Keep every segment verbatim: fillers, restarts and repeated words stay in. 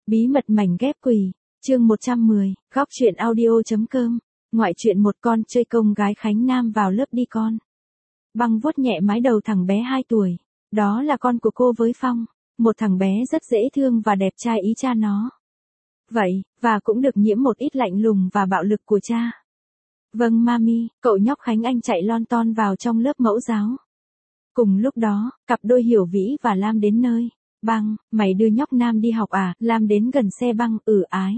Bí mật mảnh ghép quỷ, chương một trăm mười, góc truyện audio.com, ngoại truyện một con chơi công gái Khánh Nam vào lớp đi con. Băng vuốt nhẹ mái đầu thằng bé hai tuổi, đó là con của cô với Phong, một thằng bé rất dễ thương và đẹp trai ý cha nó. Vậy, và cũng được nhiễm một ít lạnh lùng và bạo lực của cha. Vâng mami, cậu nhóc Khánh Anh chạy lon ton vào trong lớp mẫu giáo. Cùng lúc đó, cặp đôi Hiểu Vĩ và Lam đến nơi. Băng, mày đưa nhóc Nam đi học à? Lam đến gần xe Băng, ừ ái.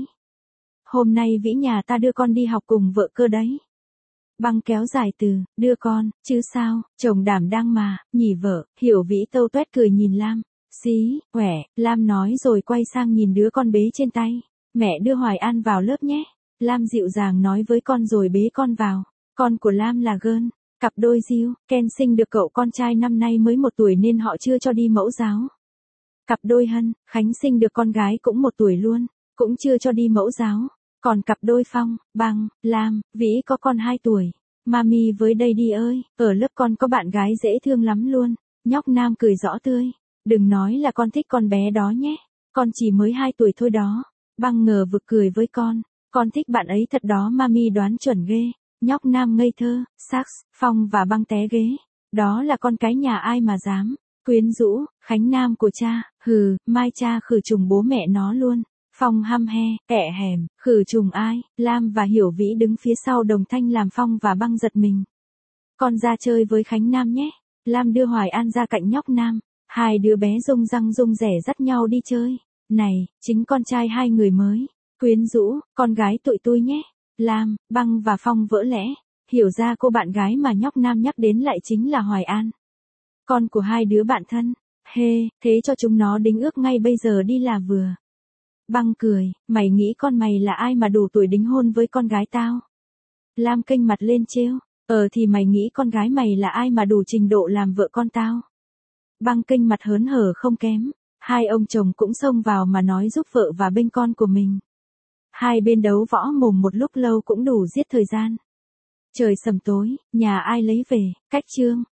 Hôm nay Vĩ nhà ta đưa con đi học cùng vợ cơ đấy. Băng kéo dài từ, đưa con, chứ sao, chồng đảm đang mà, nhỉ vợ, Hiểu Vĩ tâu tuét cười nhìn Lam. Xí, khỏe, Lam nói rồi quay sang nhìn đứa con bế trên tay. Mẹ đưa Hoài An vào lớp nhé. Lam dịu dàng nói với con rồi bế con vào. Con của Lam là Gơn. Cặp đôi Diêu, Ken sinh được cậu con trai năm nay mới một tuổi nên họ chưa cho đi mẫu giáo. Cặp đôi Hân, Khánh sinh được con gái cũng một tuổi luôn, cũng chưa cho đi mẫu giáo. Còn cặp đôi Phong, Băng, Lam, Vĩ có con hai tuổi. Mami với đây đi ơi, ở lớp con có bạn gái dễ thương lắm luôn. Nhóc Nam cười rõ tươi. Đừng nói là con thích con bé đó nhé. Con chỉ mới hai tuổi thôi đó. Băng ngờ vực cười với con. Con thích bạn ấy thật đó mami đoán chuẩn ghê. Nhóc Nam ngây thơ, Sax, Phong và Băng té ghế. Đó là con cái nhà ai mà dám. Quyến rũ, Khánh Nam của cha, hừ, mai cha khử trùng bố mẹ nó luôn. Phong hăm he, ẹ hèm, khử trùng ai, Lam và Hiểu Vĩ đứng phía sau đồng thanh làm Phong và Băng giật mình. Con ra chơi với Khánh Nam nhé. Lam đưa Hoài An ra cạnh nhóc Nam. Hai đứa bé rung răng rung rẻ dắt nhau đi chơi. Này, chính con trai hai người mới. Quyến rũ, con gái tụi tôi nhé. Lam, Băng và Phong vỡ lẽ. Hiểu ra cô bạn gái mà nhóc Nam nhắc đến lại chính là Hoài An. Con của hai đứa bạn thân. Hê, thế cho chúng nó đính ước ngay bây giờ đi là vừa. Băng cười, mày nghĩ con mày là ai mà đủ tuổi đính hôn với con gái tao? Lam kênh mặt lên trêu, ờ thì mày nghĩ con gái mày là ai mà đủ trình độ làm vợ con tao? Băng kênh mặt hớn hở không kém, hai ông chồng cũng xông vào mà nói giúp vợ và bên con của mình. Hai bên đấu võ mồm một lúc lâu cũng đủ giết thời gian. Trời sầm tối, nhà ai lấy về, cách chương,